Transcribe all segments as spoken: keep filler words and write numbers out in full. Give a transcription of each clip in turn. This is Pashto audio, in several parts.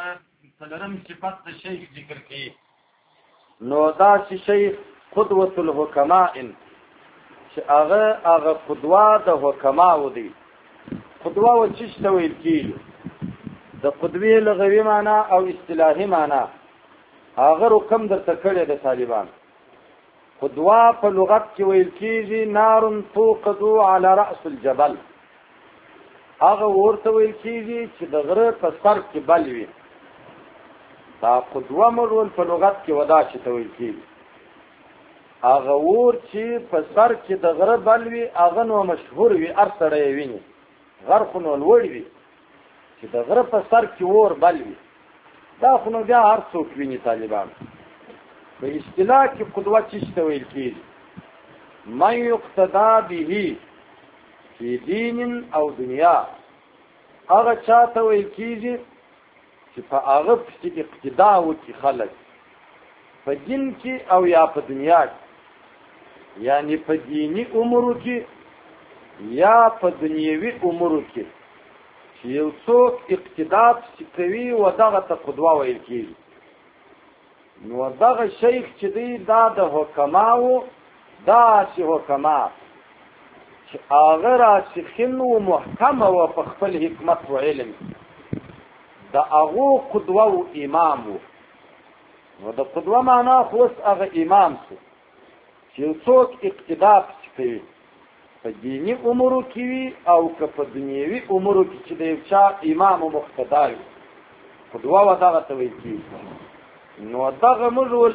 هغه څلورم صفت د شیخ ذکر کړي. نو دا چې شیخ قدوة الحکماء چې هغه هغه قدوه د حکماو دی. قدوه و چی ته ویل کیږي؟ د قدوې لغوي معنا او اصطلاحي معنا هغه رقم درته کړی د طالبان. قدوه په لغت کې ویل کیږي نار توقد على رأس الجبل. هغه ورته ویل کیږي چې د غره په سر کې بل وي. دا قدوه مرول په لغت کې ودا چې ته ویل کیږي. هغه ور چې په سر کې د غره بل وي هغه نو مشهور وي، هر سړی ویني. غر خو نو لوړ وي چې د غره په سر کې ور بل وي، دا خو نو بیا هر څوک ویني طالبان. په اصطلاح کې قدوه چې ته ویل کیږي من یقتدا به فی دین او دنیا. هغه چاته ویل کیږي چې په هغه پسې اقتدا وکړي خلک په دین کې او یا په دنیا کې، یعنی په دینی امورو کې یا په دنیوي امورو کې چې یو څوک اقتدا پسې کوي و دغه ته قدوه ویل کیږي. نو دغه شیخ چې دی دا د حکماو داسې حکما چې هغه راسخین و محکم و په خپل حکمت و علم د هغو قدوه و امام و. نو د قدوه معنا خو اوس هغه امام شو چې یو څوک اقتدا پسې کوي په دیني امورو کې وي او که په دنیوي امورو کې چې د یو چا امام و مقتدا وي. قدوه و دغه ته ویل کېږي. نو دغه مزول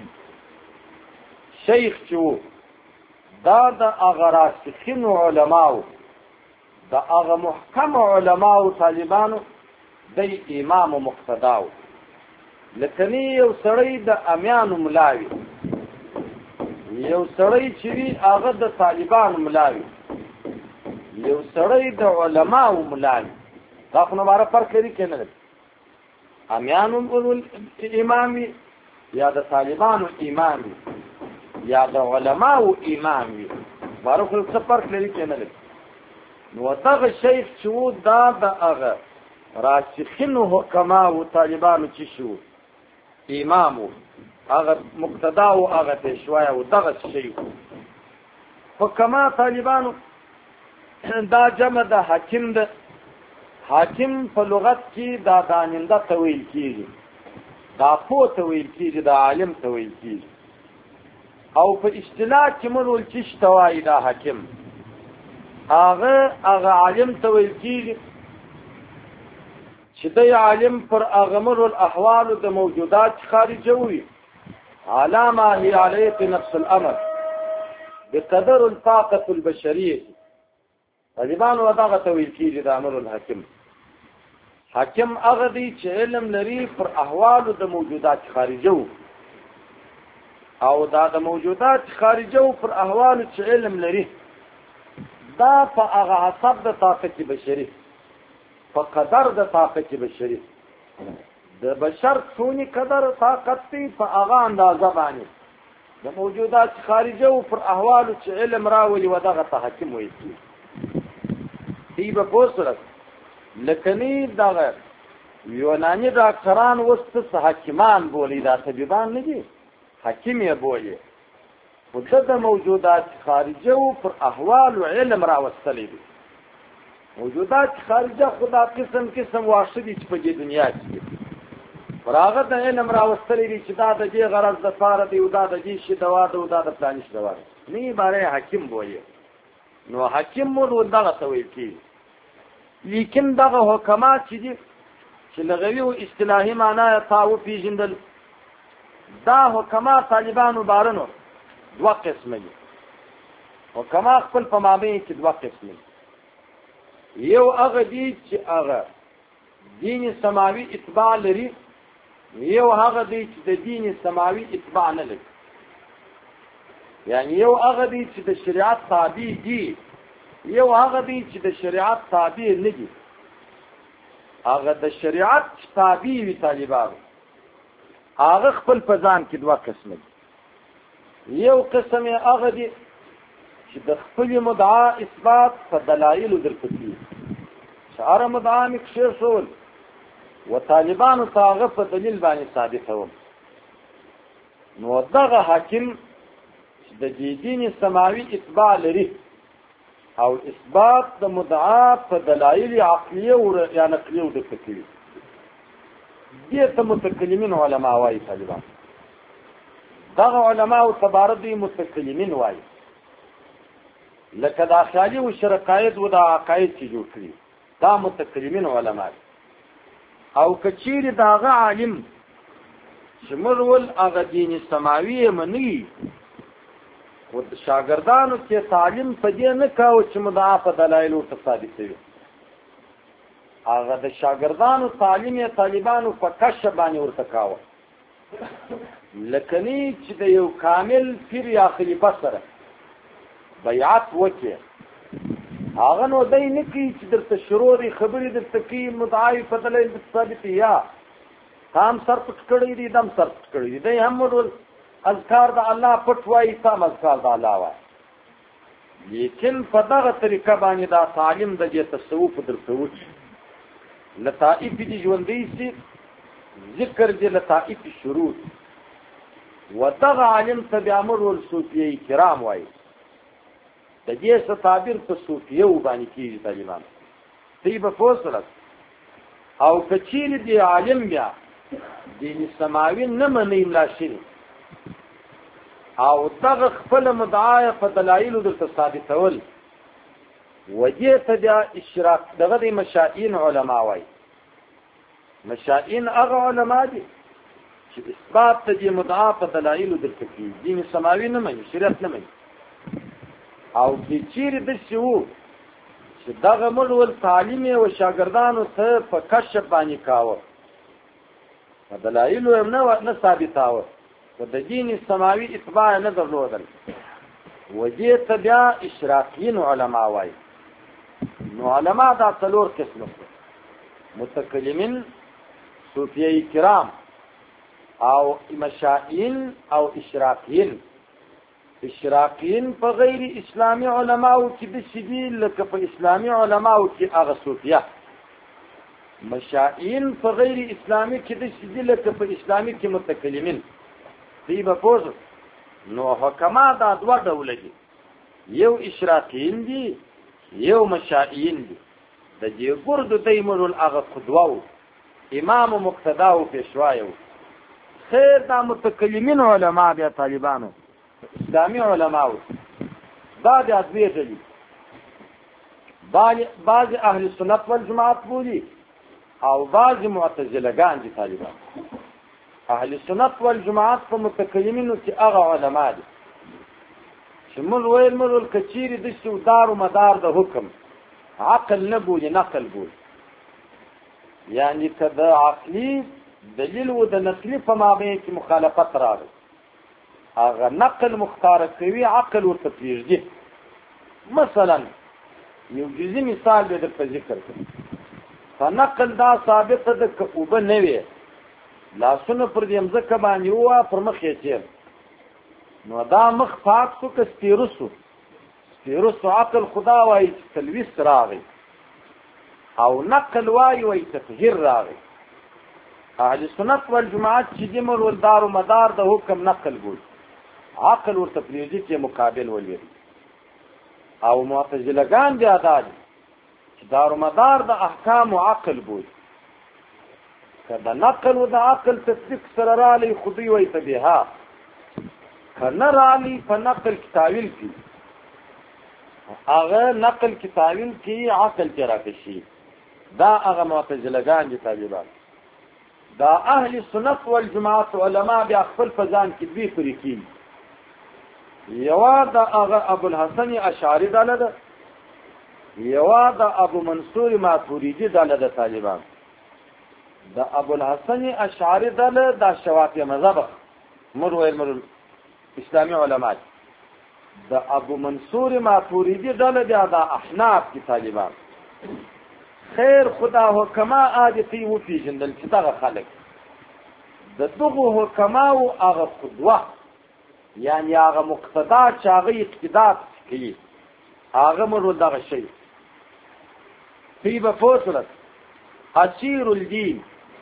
شیخ چې و دا د هغه راسخینو علماو د هغه محکم علماو طالبانو دی امام و مقتدا و. لکه نه یو سړی د امیانو ملا وي، یو سړی چې وي هغه د طالبانو ملا وي، یو سړی د علماو ملا وي. دا خو نو باره فرق لري که نه لري؟ امیانو امام وي یا د طالبانو امام وي یا د علماو امام وي، باره خو څه فرق لري که نه لري؟ نو دغه شیخ چې و دا د هغه راسخینو حکماو طالبانو چې شو امام و، هغه مقتدا و، هغه پیشوای و، دغه شیخ حکما طالبانو دا جمع د حاکم ده. حاکم په لغت کې دا داننده ته ویل کېږي، دا پوه ته ویل کېږي، دا عالم ته ویل کېږي. او په اصطلاح کې مرول چې شته وایي دا حاکم هغه هغه عالم ته ویل کېږي چې دی عالم پر هغه مرول احوالو د موجودات خارجه وي علامه هي علیه نفس الامر بقدر الطاقة البشریه. طالبانو دغه ته ویل کېږي دا امر الحاکم. حاکم هغه دی چې علم لري پر احوالو د موجودات خارجه وو، او دا د موجودات خارجه وو پر احوالو چې علم لري دا په هغه حسب د طاقت بشري، په قدر د طاقت بشري. د بشر څونی قدر طاقت دی په هغه اندازه باندې د موجودات خارجه وو پر احوالو چې علم راولي و دغه ته حاکم ویل کېږي. دی به پوه سره لکنی دغه یوناني ډاکټران اوس څه حکیمان بولي، دا طبیبان نه دي، حکیم یې بولي. خو ده د موجودات خارجه و پر احوالو علم راوستلی دي. موجودات خارجه خو دا قسم قسم واښه دي چې په دې دنیا کې دي، پر هغه د علم راوستلی دي چې دا د دې غرض دپاره دی او دا د دې شي دوا ده او دا د فلاني شي دوا ده. نه یې باره یې حکیم بولي. نو حکیم مور دغه ته ویل کېږي. لیکن دغه حکمات چې دي چې لغوي او اصطلاحي معنا یې تا وپېژندل، دا حکمات طالبانو بارنو دوه قسمه دي. حکما خپل په مابین کې دوه قسمه دي. یو هغه دي چې هغه دین سماوي اتباع لري، یو هغه دی چې د دین سماوي اتباع نه لري. یعنی یو هغه دی چې د شریعت تابع دي، یو هغه دی چې د شریعت تابع نه دي. هغه د شریعت تابع وي طالبانو هغه خپل په ځان کې دوه قسمه دي. یو قسم یې هغه دی چې د خپل مدعا اثبات په دلایلو درته کوي. چې هره مدعا مې کښېښول و طالبانو ته هغه په دلیل باندې ثابتوم. نو دغه حاکم چې د دې دین سماوي اتباع لري او اثبات د مدعا په دلایل عقلیه او یا نقلیه ورته کوي، دې ته متکلمین علما وایي. طالبان دغه علما او تبارد متکلمین وایي، لکه د خیالي او شرقاید و د عقاید چې جوړ کړي دا متکلمین علما. او کچیر داغه عالم شمرول هغه دین سماوي مني و شاګردانو کې تعلیم په دې نه کاوه چې مدعا په دلایل او ثابتوي. هغه د شاګردانو تعلیم یې طالبانو په کشف باندې ورته کاوه، لکنی چې د یو کامل پیر یا خلیفه سره بیعت وکړي هغه نو دای نه کی چې درته شروعي خبرې درته کی مدعای په دلایل ثابت یا تام سر پټ کړی دي دم سر پټ کړی دي هم ورول اذکار د الله پټ وایي تام اذکار د الله وایي. لیکن په دغه طریقه باندې دا تعلیم د دې تصوف درته وچی لطائف دي ژوندۍ سي ذکر دي لطائف شروط و دغه عالم تبع امر الصوفیه کرام وایي. د دې څه تعبیر په صوفیه باندې کیږي طالبان تی به فوسلت او کچیر دی عالم بیا دین سماوي نه مني ملاشین او دغه خپل مدعا په دلایل درته ثابتول وجه ته د اشراق دغه د مشائین علما وایي. مشائین هغه علما دي چې اثبات ته د مدعا په دلایل درته کوي، دین سماوي نه مني، شریعت نه مني. او چې چیرې د شو چې دغه مړول تعلیم او شاګردانو ته په کشف باندې کاوه په دلایل یې نه نه ثابتاوه و د دین سماوي اتباع نه درلودل وجه ته بیا اشراقیین علما وایي. نو علما دا څلور قسم دي: متکلمین، صوفیه کرام او مشائین او اشراقیین. اشراقیین په غیر اسلامی علماو کې د شدي لکه په اسلامی علماو کې هغه صوفیه. مشائین په غیر اسلامی کې د شدي لکه په اسلامی کې متکلمین. دی به پوز نو حکما دا دوه ډول دي، یو اشراقیین دي یو مشائین دي. د دې ګردو دیمرول هغه قدوه امام مقتدا او پیشوایو. خیر دا متکلمین علما بیا طالبانو اسلامی علماء دا د ادویه دي. بعض اهل سنت والجماعت بولی او بعض معتزلگان دي طالبان. اهل سنت والجماعت په متکلمینو کې هغه علما دي چې موږ ویل موږ کچيري د شو دار او مدار د حکم عقل نه بولی نقل بولی، یعنی کدا عقلی دلیل و د نقلی په مابین کې مخالفت راغی هغه نقل مختار کوي عقل ورته پریږدي. مثلا یو جزئی مثال به درته ذکر کړم. فنقل دا ثابت ده که اوبه نه وي لاسونه پر دې مځکه باندې وه پر مخ یې تېر نو دا مخ پاک شو که سپېره شو سپېره شو عقل خدا وایي چې تلویث راغی او نقل وایي وایي تطهیر راغی. اهل سنت والجماعت چې دې مرول دار و مدار د حکم نقل بولي عقل ورته پریږدي چې مقابل ولري. او معتزلگان بیا دا دي چې دار و مدار د احکام او عقل بولي. که د نقل و د عقل تطبیق سره رالی خودی وایي ته بها، که نه رالی په نقل کې تاویل کړي هغه نقل کې تاویل کړي عقل کې راکشي. دا هغه معتزلگان دي طالبان. دا اهل سنت والجماعت علما بیا خپل فزان کې دوی طریقې. یوا دا هغه ابو الحسن اشعری ډله ده، یوا دا ابو منصور ماتوریدی ډله ده طالبان. دا ابو الحسن اشعری ډله دا شوافی مذهب مر ویل مر اسلامی علما. دا ابو منصور ماتوریدی ډله ده دا احناف کی طالبان. خیر خدا حکما عادتی و پیژندل چې دغه خلک د دغه حکما او هغه قدوه یعنی هغه مقتدا چې هغه اقتدا کوي هغه مرو دغه شی فی بفوسلت اسیر الدین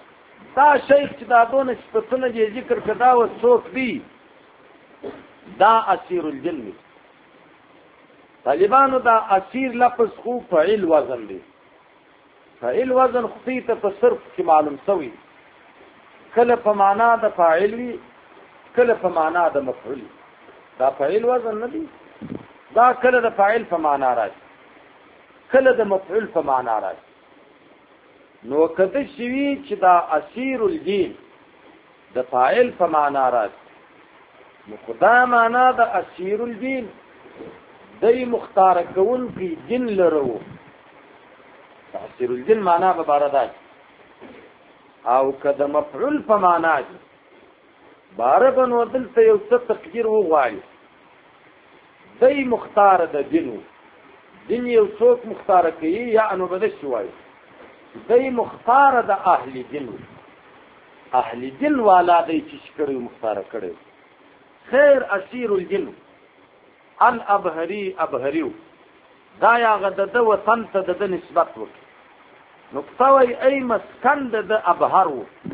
دا شیخ چې دا دونه صفتونه یې ذکر کړه او څوک دی دا اسیر الجن دی. طالبانو دا اسیر لفظ خو فعل وزن دی. فعل وزن خو ته په صرف کې معلوم شوی، کله په معنا د فاعل وي کله په معنا د مفعول. دا فعل وزن نه دی، دا کله د فاعل په معنا راځي کله د مفعول په معنا راځي. نو کده شوی چې دا اسیر الجن د فاعل په معنا راځي، نو خدا معنا د اسیر الجن دای مختار کون کی جن لرو. اسیر الجن معنا به بارد او کده مفعول په معنا دي بار بنو دلته یو څه تقدیر وغواړي. دای مختار د جنو جن یو څوک مختار کوي یا انو بده شوی دای مختار د اهل جن. اهل جن والا دای چې کړي مختار کړي. خیر اسیر الجن ان ابهری ابهریو دا یا غد د وطن ته د نسبت وکړي. نقطوی ای مسکن د ابهر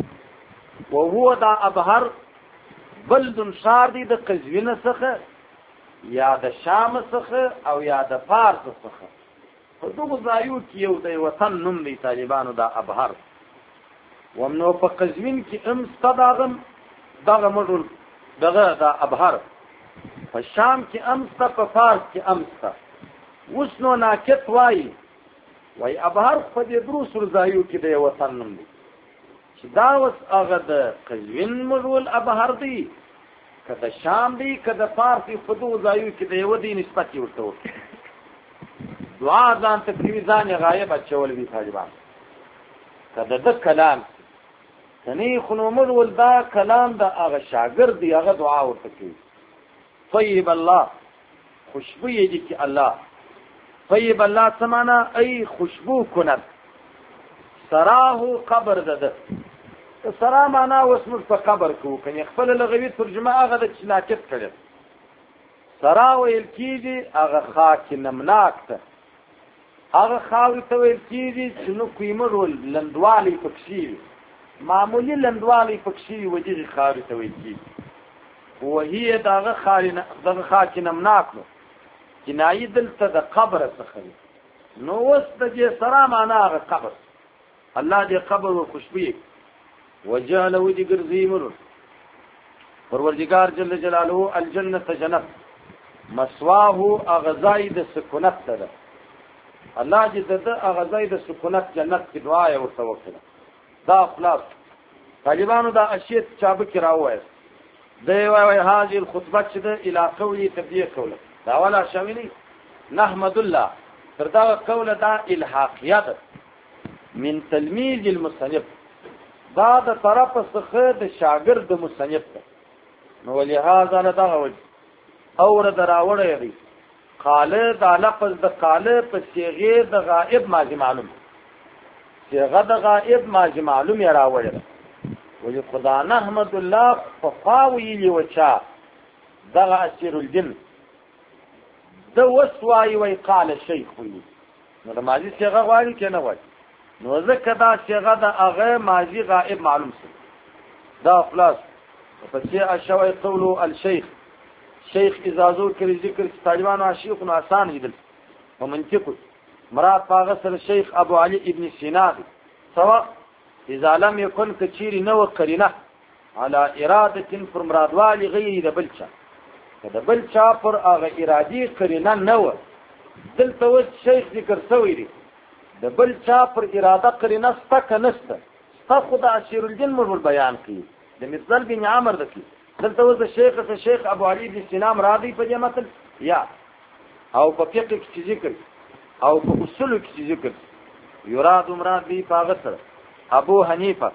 و هو دا ابهر بلد شار دی د قزوین څخه یا د شام څخه او یا د فارس څخه. په دغه ځایو کې یو د وطن نوم دی طالبانو دا ابهر. ومنو په قزوین کې ام صداغم دغه مډول دغه دا ابهر. په شام کې ام ست په فارس کې ام ست. اوس نو ناکت وای وای ابهر په دې درو سر ځایو کې د وطن نوم دی چې دا اوس هغه د قزوین مډول ابهر دی که د شام دی که د فارس په دغه ځایو کې د یو دی نسبت ورته وکړي. دعا ځان تکلیف ځان غایب اچول وی طالبان کده د کلام کني خنومر ول دا کلام د هغه شاګرد دی هغه دعا ورته کوي. طيب الله خوشبو یې دي چې الله طيب الله سمانا ای خوشبو کند. سراه قبر ده سرا معنا وسمر په قبر کو کني خپل لغوي ترجمه هغه د چناکت کړي. سرا ویل کیږي هغه خاک نمناک ته هغه خاوي ته ویل کیږي چې نو کویمرول لندوالي پکشي معمولی لندوالي پکشي وجه خاوي ته ویل کیږي. وهي دغه خالنه دغه خاک نمناک نو جنایي دلته د قبر څخه نو وس د دې سرا معنا هغه قبر. الله دې قبر او خوشبوي وجعل ودي ګرځي مر پروردگار جل جلاله الجنه جنت مسواه اغزای د سکونت ده. الله دې د اغزای د سکونت جنت کې دعا یې ورته وکړه. دا خلاص طالبانو دا اشیاء چابه کې راوایي دی وای هاذه الخطبه چې د الى قولی تبدیه کوله دا ولا شاملی نحمد الله تر دا قوله دا الحاقیت من تلمیذ المصنف دا د طرف څخه د شاګرد مصنف ته. نو ولهذا لدغه وجه اور دراوړی دی قاله دا لفظ د قاله په صيغه د غائب ماضی معلوم صيغه د غائب ماضی معلوم یې راوړی ولی خدا نحمد الله فقاوی لی وچا دغه اسیر الجن د وسوای وی قال شیخ وی. نو د ماضی صيغه غواړي کنه وای نو ځکه دا صيغه د هغه ماضی غائب معلوم سي دا خلاص. پس اشوي قول الشيخ شیخ اجازه کړی ذکر طالبانو عاشق نو آسان دي ومنطق مراد پاغه سره شیخ ابو علي ابن سینا دي. سواء اذا لم يكن كثير نو قرینه على اراده پر مرادوالي غیر د بلچا د بلچا پر هغه ارادي قرینه نو دلته و شیخ ذکر سوی دي د بلچا پر اراده قرینه ستک نسته خدا اشیر الجن مر بیان کی د مثال بن عامر دکی دلته و شیخ ته شیخ ابو علي بن سینا مرادی په جمعتل یا او په فقه کې ذکر او په اصول کې ذکر یراد مراد دی پاغه سره ابو حنیفه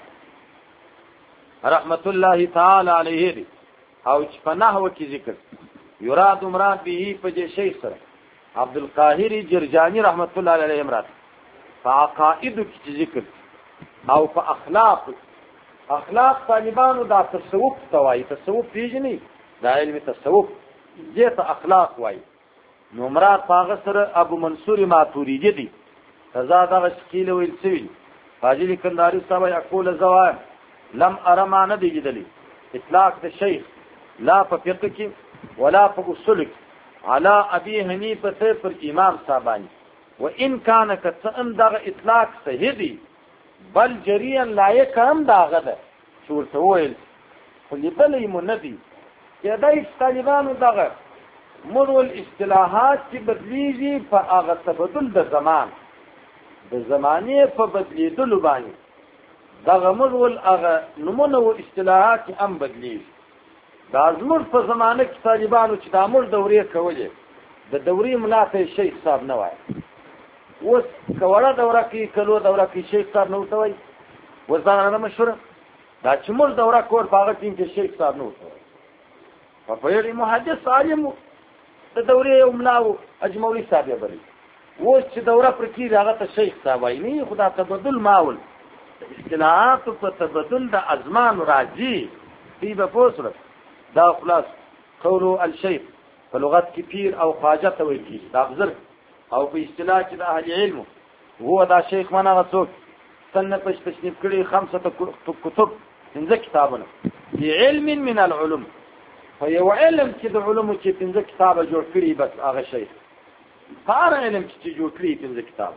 رحمت الله تعالی علیه دی او چې په نحو کې ذکر یراد مراد به په دې شیخ سره عبد القاهر جرجانی رحمت الله علیه مراد په عقاید کې ذکر او په اخلاق اخلاق طالبانو دا تصوف توای تصوف پیژني دا علم تصوف دې ته اخلاق وای. نو مراد پاغه سره ابو منصور ماتوریدی دی تزاد هغه شکیل ویل سوی فاضل کنداری صاحب یقول زوام لم اره ما نه دی لیدلی اطلاق د شیخ لا په فقه کې ولا په اصول کې علی ابي حنیفه پر امام صاحبانی وان كان كتم دغه اطلاق صحیح دی بل جریا لایق هم داغه ده چې ورته ویل خو لیدلی مو نه دی کېدای شي طالبانو دغه مرول اصطلاحات چې بدلیږي په هغه تبدل د زمان د زمانې په بدلیدلو باندې دغه مرول هغه نمونه او اصطلاحات هم بدلیږي دا زموږ په زمانه کې طالبانو چې د امر دورې کولې د دورې ملا ته شیخ صاحب نه وایي اوس که وړه دوره کې کلو دوره کې شیخ صاحب نه ورته وایي اوس دا نه مشهوره دا چې موږ دوره کول په هغه ټیم کې شیخ صاحب نه ورته وایي په پوهېږي محدث عالم و د دورې یو ملا و اجمولي صاحب یې بلي اوس چې دوره پر کېږي هغه ته شیخ صاحب وایي نه خو دا تبدل ماول د اصطلاحاتو په تبدل د ازمان راځي دوی به پوه سول دا خلاص قولو الشیخ په لغت کې پیر او خواجه ته ویل کېږي دا بزرګ او په اصطلاح کې د اهل علم هو دا شیخ من هغه څوک صنف تصنیف کړي خمسه کتب پنځه کتابونه في علم من العلوم فیو علم چې د علومو چې پنځه کتابه جوړ کړي بس هغه شیخ په هر علم چې جوړ کړي پنځه کتاب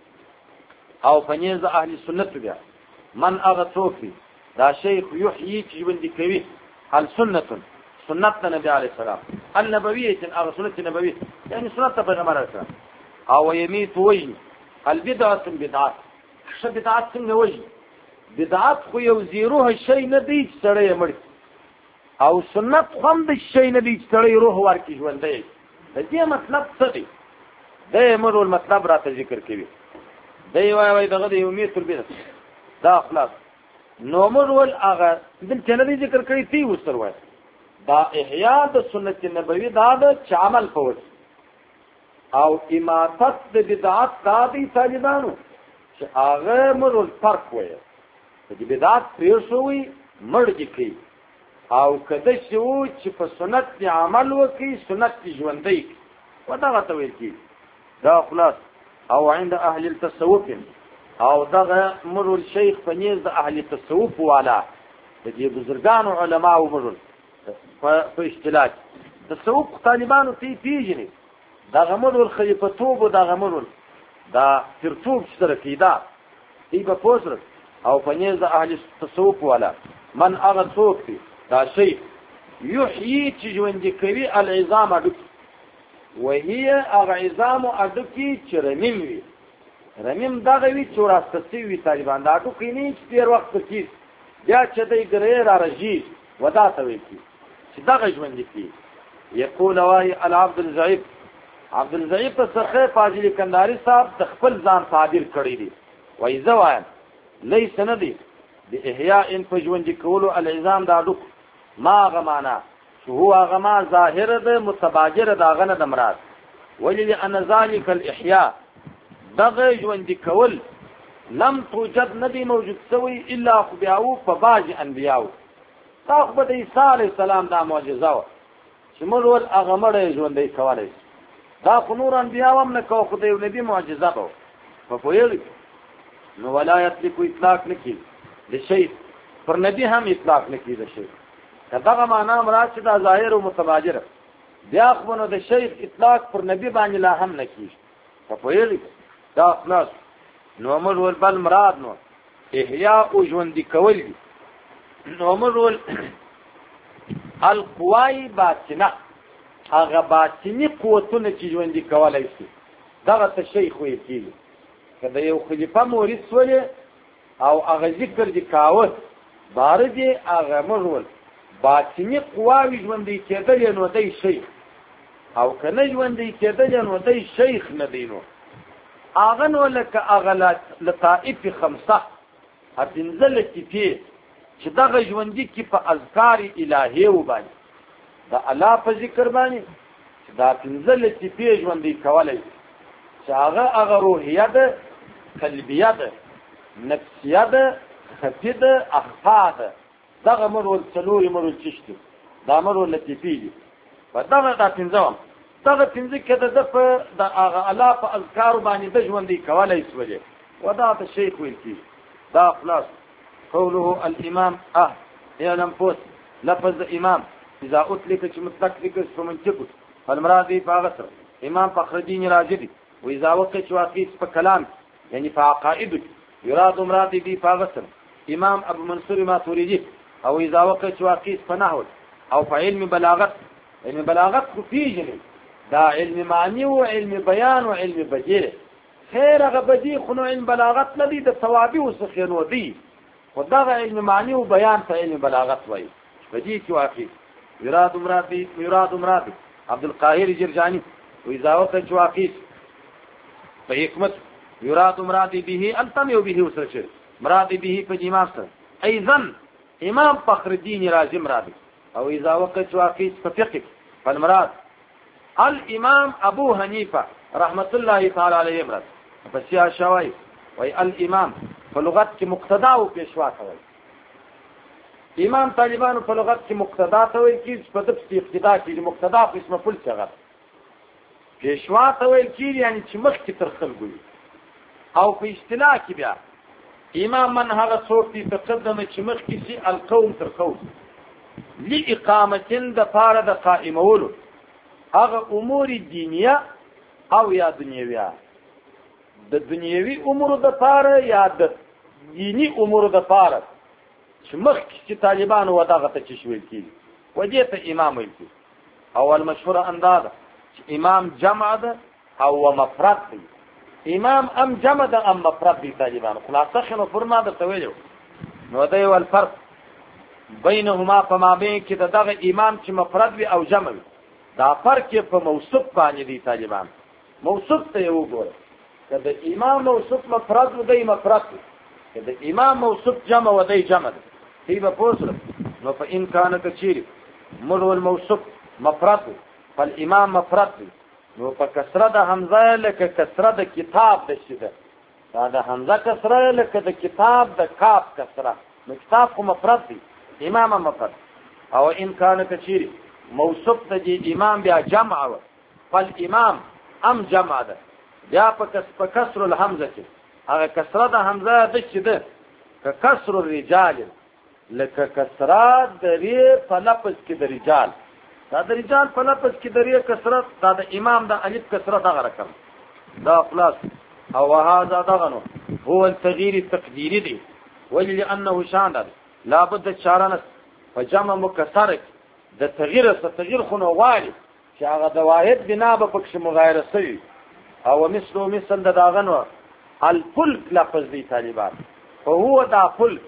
او په نیز اهل سنت بیا من هغه څوک دی دا شیخ یحیی چې ژوندي کوي السنة سنت نبی علیه السلام النبویه هغه سنت نبوي یعنی سنت پیغمبر علیه السلام او یمیت وجه البدعه بدعات ش بدعات څنګه وجه بدعات خو یو زیروه شی نه دی چې سړی مړ او سنت هم د شی نه دی چې سړی روح ورکی ژوندې د دې مطلب څه دی د امر المطلب راته ذکر کوي دی وای وای دغه د یمیت البدعه دا خلاص نو مر ول هغه دلته نه ذکر کړی تی وسر وای دا احیاء د سنت نبوي دا د عمل په وس او اماتت د بدعات دا دی طالبانو چې هغه مرول فرق وایي د بدعات پرې شوی مړ دي کوي او کده شو چې په سنت عمل وکي سنت ژوندۍ ودغه ته ویل کی دا خلاص او عند اهل التصوف او دغه مرول شیخ فنیز د اهل التصوف والا د دې بزرګانو علما او مرول په اصطلاح تصوف طالبانو تی پیژني دا غمرول خلیفتوب او دا غمرول دا ترتوب سره کیدا ای په پوسر او پنيز اهل التصوف والا من هغه څوک دی دا شی یحیی چې ژوند کوي العظام اډک وهي هغه عظام اډکی چې رمیم وي رمیم دغه وی چې راستسي وي طالبان دا اډو کینی چې ډیر وخت کې بیا چې دای ګرې را رژي ودا ته وي چې دغه ژوند کوي یقول واي العبد الضعيف عبد الضعيف په سخه فاضل کنداري صاحب د خپل ځان تعبیر کړی دی وای زوایم ليس ندي باحياء فجوند کولو العظام دا دک ما غمانا هو غما ظاهر ده متباجر دا غنه د مراد ولي ان ذلك الاحياء دغه ژوند کول لم توجد ندي موجود سوی الا خبياو فباج انبياو تاخ د عيسى عليه السلام دا معجزه و چې مرول هغه مړ ژوند کولای دا نور انبیاء هم نه کو خدای نبی معجزه به په پوهیږي نو ولایت لیکو اطلاق نکي د شی پر نبی هم اطلاق نکي د شی دغه معنا مراد چې دا ظاهر او متباجر بیا خو نو د شی اطلاق پر نبی باندې لا هم نکي په پوهیږي دا خلاص نو امر ول بل مراد نو احیاء او ژوند کول نو امر ول القوای باطنه هغه باطنی قوتونه چې ژوند کولای شي دغه ته شیخ ویل کیږي کله یو خلیفہ مورث ولې او هغه ذکر دي کاوه بار دي هغه مرول باطنی قواوی ژوند کېدل نو دی شیخ او کنه ژوند کېدل نو دی شیخ نه دینو هغه نو لکه هغه لطائف خمسه هتنزل کې چې دغه ژوند کې په اذکار الهی وبانی دا الله په ذکر باندې دا تنزل چې پیژ باندې کولای چې هغه هغه روحیه ده قلبیه ده نفسیه ده خفیه ده اخفا ده دغه مرول څلوري مرول چشتي دا مرول لطیفي په دغه دا تنظیم دغه تنظیم کې د په د هغه الله په اذکار باندې د ژوند کولای سوجي ودا ته شیخ ویل کی دا خلاص قوله الامام اه اعلم فوس لفظ امام اذا اطلق چې مطلق ذکر په منطق فالمراد په غسر امام فخر الدين رازي واذا وقع واقيس په کلام یعنی په عقائد يراد مراد به په غسر امام ابو منصور ماتريدي او اذا وقع واقيس په نحو او په علم بلاغت علم بلاغت فيه دا علم معنی او علم بیان او علم بدیع خیر هغه بدیع خو علم بلاغت نه دي د ثوابي او سخنو دي خدا علم معنی او بیان ته علم بلاغت وایي بدیع کی واقع يراد مراد يراد مراد عبد القاهر جرجاني واذا وقع واقيس په حکمت يراد مراد به التم به وسره مراد به په امام سره ايضا امام فخر الدين رازي مراد او اذا وقع واقيس په فقه فالمراد الامام ابو حنیفه رحمت الله تعالی علیه مراد پس یا شوای وای الامام په لغت کې مقتدا او پیشوا کوي امام طالبانو په لغت کې مقتدا ته وایي چې په دغه اقتدا کې مقتدا په اسم فل څنګه پیشوا ته وایي چې یعنی چې مخ کې تر خلګوي او په اصطلاح کې بیا امام من هغه څوک چې تقدم چې مخ کې سي القوم تر قوم لاقامتين د فار د قائمولو هغه امور دینیه او یا دنیویه د دنیوي امور د فار یا د دینی امور د فار چې مخکې چې طالبانو وداغه ته چې شویل کیږي ودې ته امام ویل کیږي او المشهور اندازه چې امام جمع ده او مفرد دی امام ام جمع ده ام مفرد دی طالبانو خلاصه خنو فرما ده تویلو نو دی ول فرق بینهما فما بین کې دغه امام چې مفرد وي او جمع وي دا فرق په موصوف باندې دی طالبان موصوف ته یو ګوره کله امام موصوف مفرد ودی مفرد کله امام موصوف جمع ودی جمع دی په پوسره نو په ان کان کثیر مرو الموصوف مفرد فالامام مفرد نو په کسره د حمزه لکه کسره د کتاب د شده دا د حمزه کسره لکه د کتاب د کاف کسره نو کتاب خو مفرد دی امام مفرد او ان کان کثیر موصوف د امام بیا جمع و فالامام ام جمع ده بیا په کسر الحمزه کې هغه کسره د حمزه د شده ک کسر الرجال لکه کسره د ری په لفظ کې د رجال دا د رجال په لفظ کې د ری کسره دا د امام د الف کسره دغه رقم دا خلاص او هذا دغنو هو التغيير التقديري دي ولانه شان لابد شارنس فجمع مكسر د تغییر څخه تغییر خو واري چې هغه د واحد بنا به پکښ مغایره شي او مثلو مثل د داغنو الفلك لفظ دی طالبان فهو دا فلك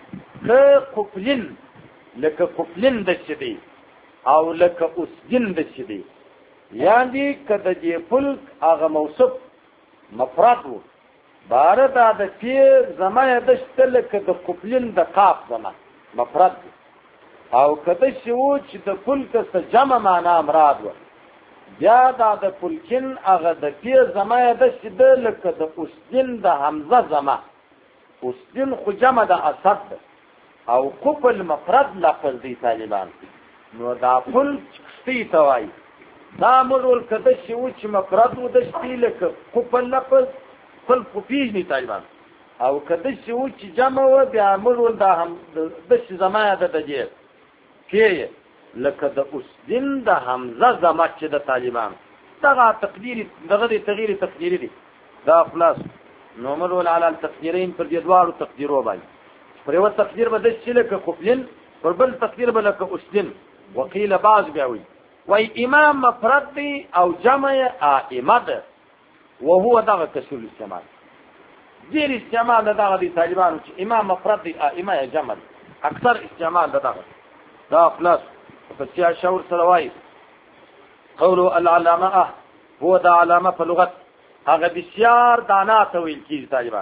كقفلن لك قفلن د شدي او لك اسجن د شدي یعنی کده دی فلك هغه موصوف مفرد وو بار دا د پی زمانه د شتل کده قفلن د قاف زما مفرد او کده شو چې د فلک څخه جمع معنا مراد و بیا دا د فلکن هغه د پی زمانه د شدل لکه د اسجن د حمزه زما اسجن خو جمع د اسد او قفل مفرد لفظ دی طالبان نو دا فلک شتی توای دا مرول کده شو چې مفرد و د شتی لکه قفل لفظ فل فیج نی طالبان او کده شو چې جمع و بیا مرول دا هم د زمانه د دجه کې لکه د اسدین د حمزه زما چې د طالبان دغه تقدیر دغه تغییر تقدیری دی دا خلاص نو مرول علی التقدیرین پر جدوال تقدیرو باندې پر یو تقدیر به د شلکه قفلن پر بل تقدیر به لکه اسدین وقيل بعض بیاوی وای امام مفرد دی او جمع ائمه وهو دغه تشریح استعمال دیر استعمال دغه دی طالبان چې امام مفرد دی ائمه جمع اکثر استعمال دغه دا خلاص فسيا شاور سلوای قوله العلامه هو دا علامه په لغت هغه بسیار دانا ته ویل کیږي طالبان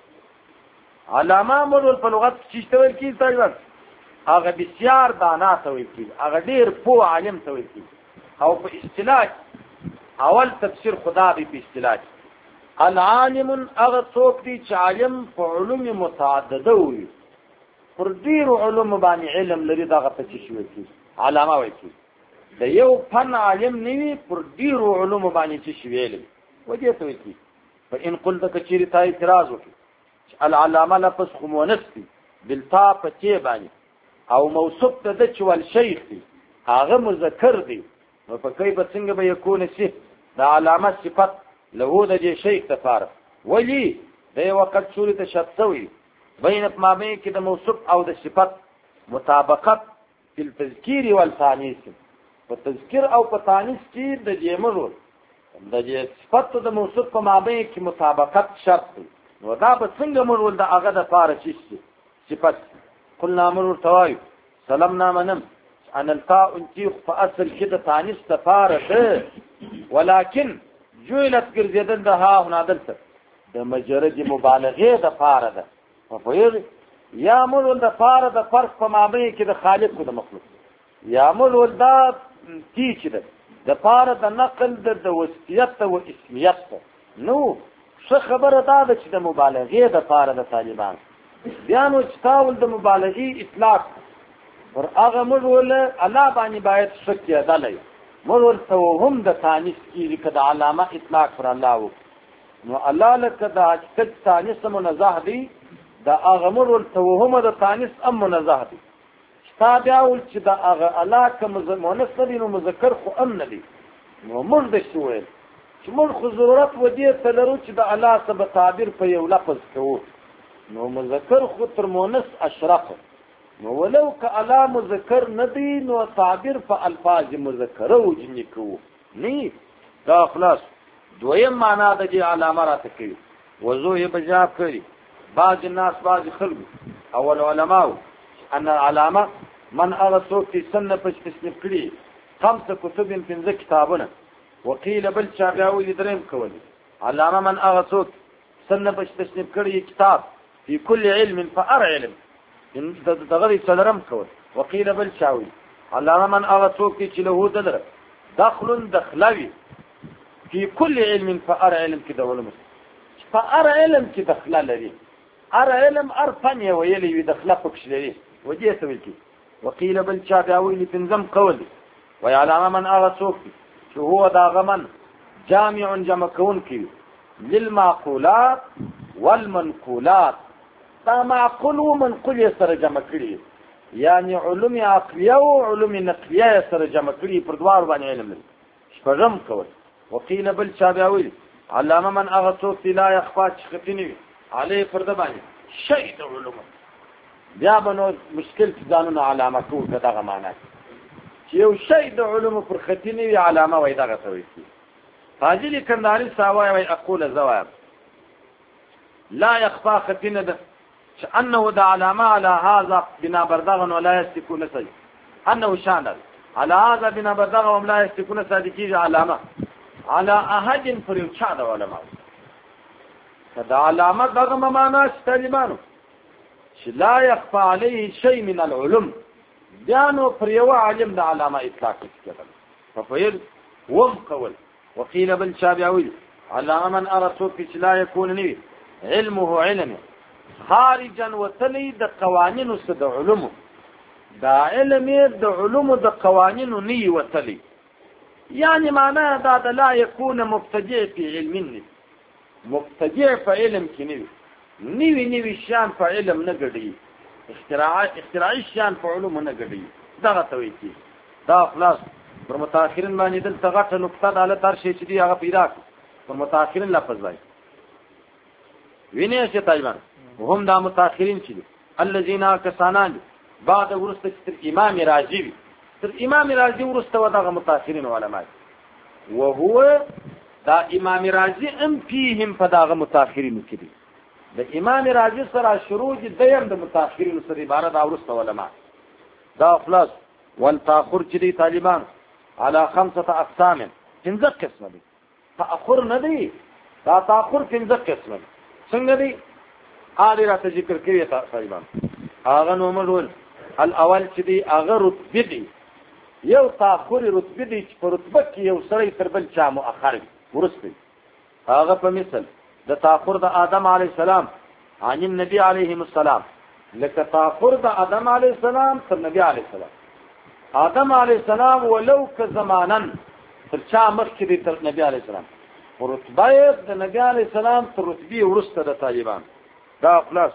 علامه مول په لغت چې ته ویل کیږي طالبان هغه بسیار دانا ته ویل کیږي هغه ډیر پوه عالم ته ویل کیږي او په اصطلاح اول تفسیر خدا دی په اصطلاح العالم هغه څوک دی چې عالم په علوم متعدده وي پر ډیر علوم باندې علم لري دغه په څه شي وي علامه وي د یو فن عالم نیوي پر ډیر علوم باندې څه شي ویل وجه ته وي فإن قلت كثير تا اعتراض وکي العلامه لفظ خمونس دی بالتا په تی باندې او موصوف ته د چول شیخ دی هغه مذکر دی نو په کیف څنګه به یکون شي د علامه صفت له د دې شیخ لپاره ولی د وخت صورت شتوي بین ما بین کې د موصوف او د صفت مطابقت په تذکیر والتانیث په تذکیر او په تانیث کې د دې مرور د دې صفت د موصوف په مابین کې مطابقت شرط دی نو دا به څنګه مرول د هغه د فار شي صفت قلنا مرور توایو سلامنا منم ان الفاء انتیخ په اصل کې د تانیث د فار ده ولکن جوړت ګرځیدل د ها هنا دلته د مجرد مبالغه د فار ده په یا مرول د فار د فرق په مابین کې د خالق او د مخلوق یا مرول دا تی چې ده د پاره د نقل د وصفیت او اسمیت نو څه خبره دا ده چې د مبالغه د پاره د طالبان بیان او تاول د مبالغه اطلاق پر هغه مرول الله باندې باید شکیه دلای مرول توهم د تانیث کی کده علامه اطلاق پر الله نو الله لکه د حقیقت تانیث منزه دی د هغه مرول توهم د تانیث ام منزه دی تابعول چې دا هغه علاقه مؤنث دی نو مذکر خو ام نه دی نو موږ د شوې چې موږ خو ضرورت و دې ته لرو چې د علاقه به تعبیر په یو لفظ کوو نو مذکر خو تر مؤنث اشرف نو ولو که علا مذکر نه دی نو تعبیر په الفاظ مذکر او جنې کوو نه دا خلاص دویم معنا د دې علامه راته کوي وضو یې بجاب کړي بعض الناس بعض خلق اول علماء ان العلامه من اغسوك في سنة بشتسنب كلي خمسة كتب في ذا كتابنا وقيل بل شابعوي لدرين كولي علامة من اغسوك سنة بشتسنب كلي كتاب في كل علم فأر علم تغذي سلرم كولي وقيل بل شاوي علامة من اغسوك له دلر دخل دخلوي في كل علم فأر علم كده ولمس فأر علم كده دخل لري أر علم أر فنية ويلي يدخل فكش لري ودي سويكي وقيل بل شابعوي لتنزم قولي ويعلم من اغسوكي شو هو داغمن جامع جمع كونكي للمعقولات والمنقولات دا معقول ومنقول يسر جمع كري يعني علوم عقلية وعلوم نقلية يسر جمع كري پردوار باني علم لي شفرم قول وقيل بل شابعوي علم من اغسوكي لا يخفى شخطيني عليه پردباني شيء علوم بیا بنو مشکل چې ځانونه علامه کوو دغه معنا چې یو شی د علوم پر خطینی وی علامه وای دغه ته وایي فاضل کنداري ساوای وای اقول زوایا لا يخفى خطینه ده چې انه د علامه على هذا بنا بردغن ولا يستكون سي انه شان على هذا بنا بردغن ولا يستكون صادقي علامه على احد پر یو چا د علماء دا علامه دغه معنا ستلیمانو لا يخفى عليه شيء من العلوم بيانو فريوا علم ده علامة إطلاق كده ففير وم قول وقيل بالشابعوي علامة من أرى صوت لا يكون نبي علمه علمه خارجا وتلي ده قوانين وسد علومه ده علمه ده علومه ده قوانين ني وتلي يعني معناه ده, ده لا يكون مبتدع في علم مبتدع في علم كنبي نوی نوی شان په علم نه ګډي اختراعي اختراعي شان په علوم نه ګډي دغه توي کی دا خلاص پر متأخرین باندې دلته غټه نقطه د حالت هر شي چې دی هغه پیدا پر متأخرین لفظ وای ویني چې طالبان هم دا متأخرین چې الذين كسانان بعد ورسته تر امام رازي تر امام رازي ورسته ودغه متأخرین علماء وهو دا امام رازي ام فيهم فداغه متأخرین کې د امام رازي سره شروع دي دیم د متأخرین سره عبارت اورسته علماء دا خلاص والتاخر چې دي طالبان على خمسه اقسام پنځه قسم دي تاخر نه دي دا تاخر پنځه قسم دي څنګه دي اړ راته ذکر کوي طالبان هغه نو مرول الاول چې دي هغه رتبه دي یو تاخر رتبه دي چې په رتبه کې یو سړی تر بل چا مؤخر ورسته هغه په مثال د تاخر د آدم علی السلام عن النبي عليه السلام لکه تاخر د آدم علی السلام تر نبی علی السلام آدم علی السلام ولو که زمانن تر چا مخکې دی تر نبی علی السلام رتبه د نبی علی السلام تر رتبه ورسته د طالبان دا خلاص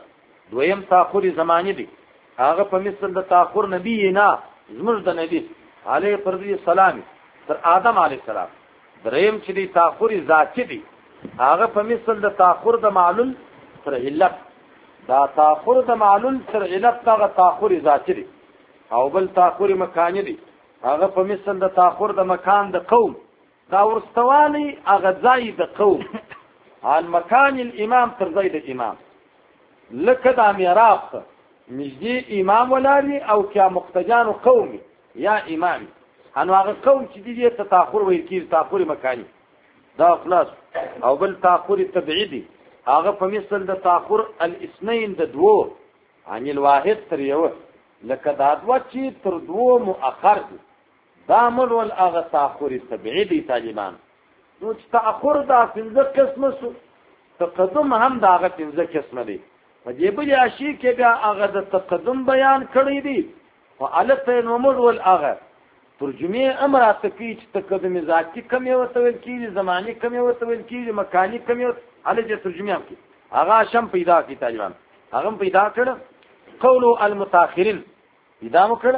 دویم تاخر زمانی دی هغه په مثل د تاخر نبی نه زموږ د نبی علیه فرضی السلام تر آدم علیه السلام. دریم چې دی تاخر ذاتی دی هغه په مثل د تاخر د معلول تر علت. دا تاخر د معلول تر علت هغه تاخر ذاتی دی. او بل تاخر مکانی دی هغه په مثل د تاخر د مکان د قوم. دا ورستوالی هغه ځای د قوم عن مکان الامام تر ځای د امام. لکه دا میراب نږدې امام ولاري او کیا مقتدیان قومي یا امامي انو هغه قوم چې دې ته تاخر ویل کیږي تاخر مکانی دا خلاص. او بل تاخر تبعیدي هغه په مثل د تاخر الاثنين د دوو عن الواحد تر یو. لکه دا دوه چې تر دوو مؤخر دي دا مول هغه تاخر تبعیدي طالبان. نو چې تاخر دا څنګه قسمه سو تقدم هم دا هغه څنګه قسمه دي. په دې بل اشي کې بیا هغه د تقدم بیان کړی دی او الته نومول ول هغه ترجمه امر اتکی چې تقدم ذاتی کم یو تویل کیږي زمانی کم یو تویل کیږي مکانی کم یو الته ترجمه هم کی هغه شم پیدا کی طالبان هغه پیدا کړ قوله المتاخرین پیدا وکړ.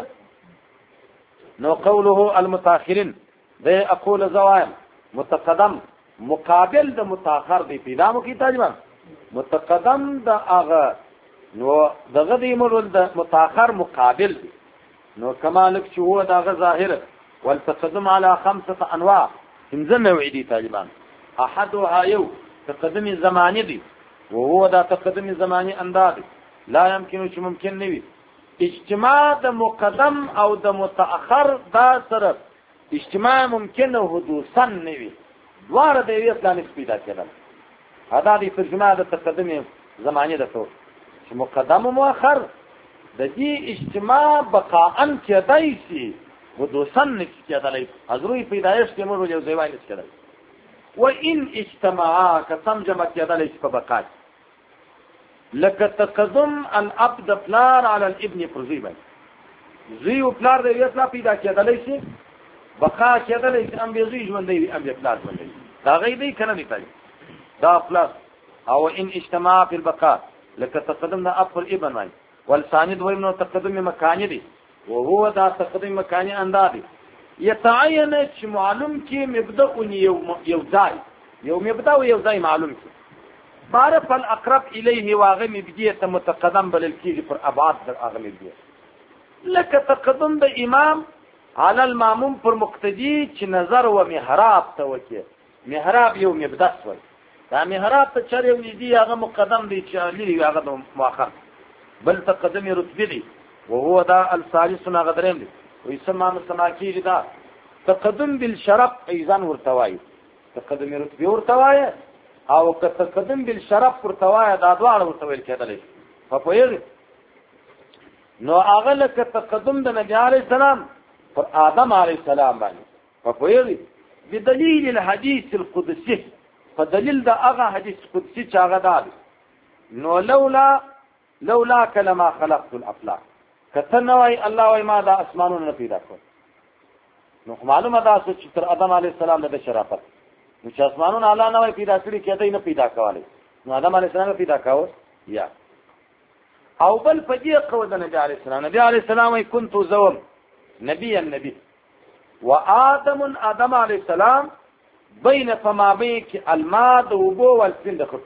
نو قوله المتاخرین د اقول زوایم متقدم مقابل د متاخر دی پیدا مو کی طالبان. متقدم د هغه نو دغه دی مرول د متاخر مقابل دی. نو کمالک چې هو دغه ظاهر والتقدم على خمسه انواع خمسه نوع دي طالبان. احدها یو تقدم زمانی دی وهو دا تقدم زمانی انداز لا يمكن چې ممکن نه وي اجتماع د مقدم او د متاخر دا سره اجتماع ممکن حدوثا نه وي دوار د یو ځان پیدا کېدل. هدا دی ترجمه د تقدم زمانی ده تو چې مقدم او مؤخر د دې اجتماع بقاء کېدای شي حدوثا نه کېدلای حضوري پیدایش کې موږ یو ځای وایي کېدل. و ان اجتماعا قسم جمع کېدلای شي په بقاء لکه تقدم الاب د پلار علی الابن فرضیبا زی او پلار د یو ځای پیدا کېدلای شي بقاء کېدلای شي ام به زی ژوند دی ام به پلار ژوند دی دا غي دی کنه دی دا خلاص. او ان اجتماع في البقاء لك تقدمنا اب الابن وای والثاني دویم نو تقدم مکانی دی وهو دا تقدم مکانی اندازي يتعين چې معلوم کې مبدا یو یو ځای یو مبدا او یو ځای معلوم کې بارف الاقرب الیه واغه مبدیه متقدم بل کېږي پر ابعاد در اغه مبدیه. لك تقدم د امام على الماموم پر مقتدی چې نظر و محراب ته وکي محراب یو مبدا وای دا محراب ته چر یو دی هغه مقدم دی چې لري هغه مؤخر. بل تقدم رتبه دی وهو دا الثالث غدرین دی ويسمى مسماكي دا تقدم بالشرف ايضا ورتواي تقدم رتبه ورتواي او تقدم بالشرف ورتواي دا دواړه ورتویل کېدل. په پوهیږي نو هغه لکه تقدم د نبی عليه السلام پر آدم عليه السلام باندې په پوهیږي بدلیل الحديث القدسي فدلیل دا هغه حدیث قدسی چې هغه دا نو لولا لولا کلمه خلقت الافلاک کته نوای الله وای ما دا اسمانونه پیدا کړ. نو معلومه ده چې تر آدم علی السلام د شرافت نو چې اسمانونه الله نه وای پیدا کړی کېدای نه پیدا کولای نو آدم علی السلام پیدا کاوه یا او بل په دې قول د نبی علی السلام نبی علی السلام وای كنت زوم نبي النبي وآدم آدم علی السلام بین فما بین الماء د وبو والفین د خط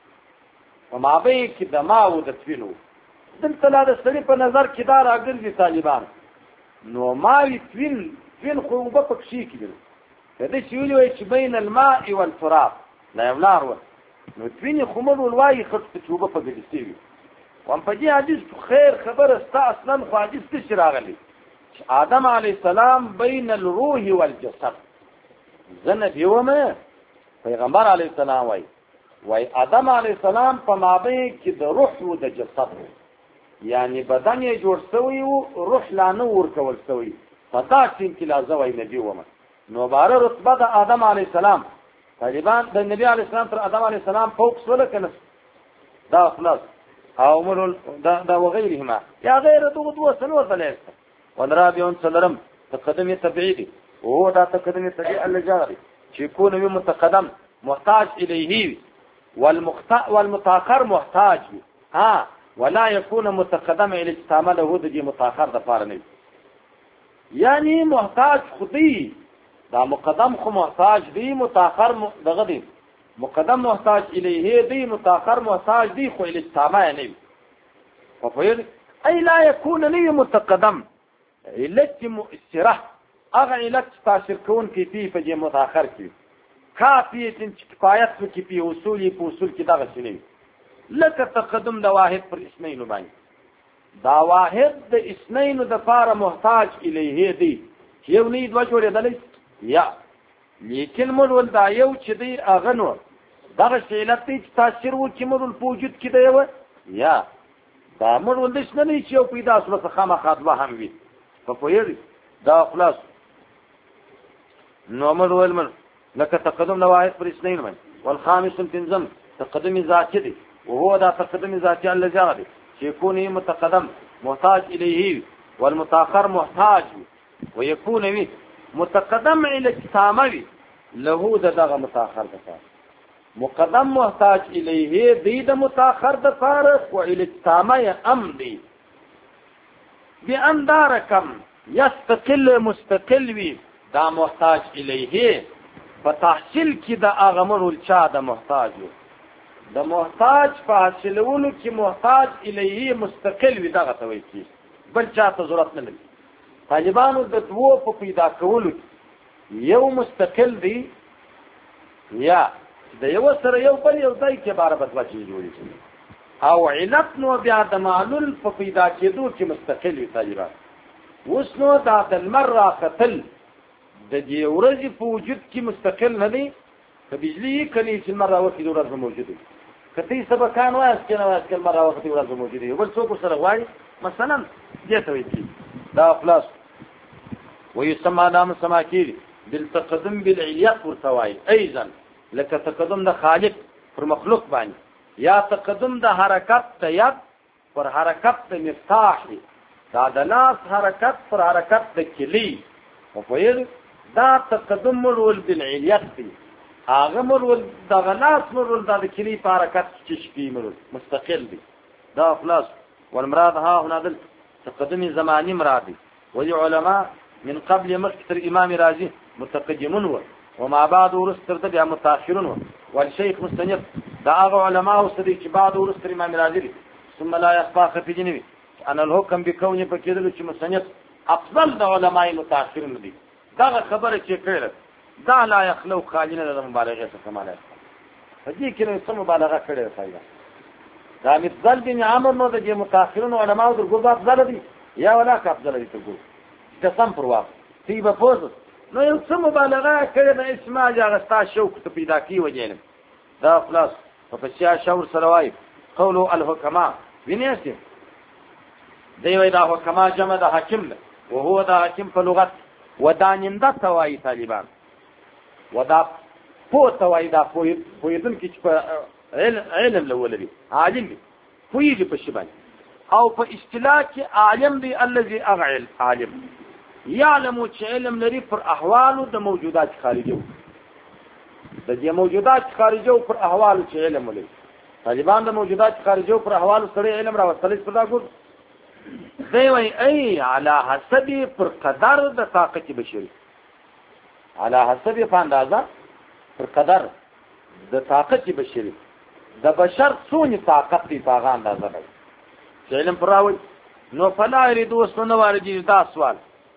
فما بین د ما او د فینو دلته لا د سړي په نظر کې دا راګرځي طالبان نو ما وی فین فین خو وبو پکشي کېږي د دې شیولې وای چې بین الماء والتراب لا یولار و نو فین خو مر ولوای خط په وبو په دې سیوي وان په دې حدیث خیر خبر است اصلا خو حدیث کې راغلی آدم علی السلام بین الروح والجسد زنه دیومه پیغمبر علی السلام وای وای آدم علی السلام په مابین کې د روح او د جسد یعنی بدن یې جوړ شوی او روح لا نه ورکول شوی پتا چې لازم وای نبی ومه نو بار رتبه د آدم علی السلام طالبان د نبی علی السلام تر آدم علی السلام فوق سره کنه دا خلاص او مر دا دا وغيرهما يا غير دغه دوه سنور ثلاثه ونرابيون سلرم تقدم تبعيدي وهو دا تقدم التبعيد الجاري يكون متقدم محتاج اليه والمخطئ والمتاخر محتاج ها ولا يكون متقدم الى استعمال له د متاخر د پاره نه یعنی محتاج خودی دا مقدم خو محتاج دی متاخر دغه دی مقدم محتاج الیه دی متاخر محتاج دی خو الى استعمال نه ففير اي لا يكون لي متقدم علت مؤثره اغه علت تاثیر کون کی پی په متاخر کی کافی تن کفایت کی پی اصول په اصول کی دغه شنی لکه تقدم د واحد پر اسمین باندې دا واحد د اسمین د فار محتاج الیه دی یو نه دوه جوړېدل یا لیکن مول دا یو چې دی اغه نو دغه علت تاثیر و کی مول په وجود کی دی یا دا مول د شنه چې یو پیدا سره خامخا دوه هم وي په پوهیږي دا خلاص نو مول ولمر لکه تقدم د واحد پر اسمین باندې والخامس تنظم تقدم ذاتي دی وهو دا تقدم ذاتي الذي غادي يكون متقدم محتاج إليه والمتأخر محتاج ويكون متقدم إلى التامي له دغه متأخر دفار مقدم محتاج إليه دي د متأخر دفار وإلى التامي أمدي بأن داركم يستقل مستقل وي دا محتاج إليه فتحصيل كي دا أغمر الشا دا محتاج د محتاج فاصلولو کې محتاج الیه مستقل وي دغه ته وایي کی بل چاته ضرورت نه لري طالبانو د دوو په پیدا کولو یو مستقل دی یا د یو سره یو بل یو ځای کې بار بدل شي جوړي او علت نو بیا د معلول په پیدا کېدو کې مستقل وي طالبان اوس نو دا د المره قتل د دې ورځې په وجود کې مستقل نه دی که بجلی کلی چې المره وقت د ورځ موجود دی کتی سبکان واس کنه واس کله مره وخت ورځ موجود دی بل څوک سره غواړي مثلا دې ته وایي دا خلاص ويسمى دام سماکیر بالتقدم بالعلیت ورتوای ايضا لکه تقدم د خالق پر مخلوق باندې یا تقدم د حرکت د ید پر حرکت د مفتاح دا د لاس حرکت پر حرکت د کلی او په دا تقدم ول بالعلیت دی هغه مرول د غلاس مرول د کلی په حرکت کې شپې مرول مستقل دي دا خلاص والمراد ها هنا دل تقدم زماني مرادي ولی علماء من قبل مكتر امام رازي متقدمون وما بعد ورستر د متاخرون والشيخ مستنير دا هغه علماء وسدي چې بعد ورستر امام رازي ثم لا يخفى خفي جنبي انا الحكم بكون بكيدل چې مستنير افضل د علماء متاخرون دي دا خبره چې کړه دا لا يخلو خالنا د مبالغه څخه کماله دې کې نو سم مبالغه کړې فائدہ دا مثال بن عمر نو د متأخرون علماء د ګوب افضل دي یا ولا کا افضل دي ته ګو قسم پر واقع تی به پوز نو یو سم مبالغه کړې د اسماء جاغستا شوق ته پیدا کی وجه دا خلاص په شیا شاور سروای قول الحکما وینئ دی وای دا حکما جمع د حاکم او هو دا حاکم په لغت وداننده توای طالبان ودا پوت وای دا پویدل کی په علم لولري عالم دی پویږي په شی باندې او په اصطلاح کې عالم دی الذي اغعل عالم يعلم چې علم لري پر احوال د موجودات خارجي د دې موجودات خارجي پر احوال چې علم لري طالبان د موجودات خارجي پر احوال سره علم راوستل پیدا ګور دی وای ای علی حسب پر قدر د طاقت بشری على حسب فاندازه پر قدر د طاقت بشری د بشر څونی طاقت دی په غان اندازه دی علم پراوي نو فلا يريد وسنه وارجي دا سوال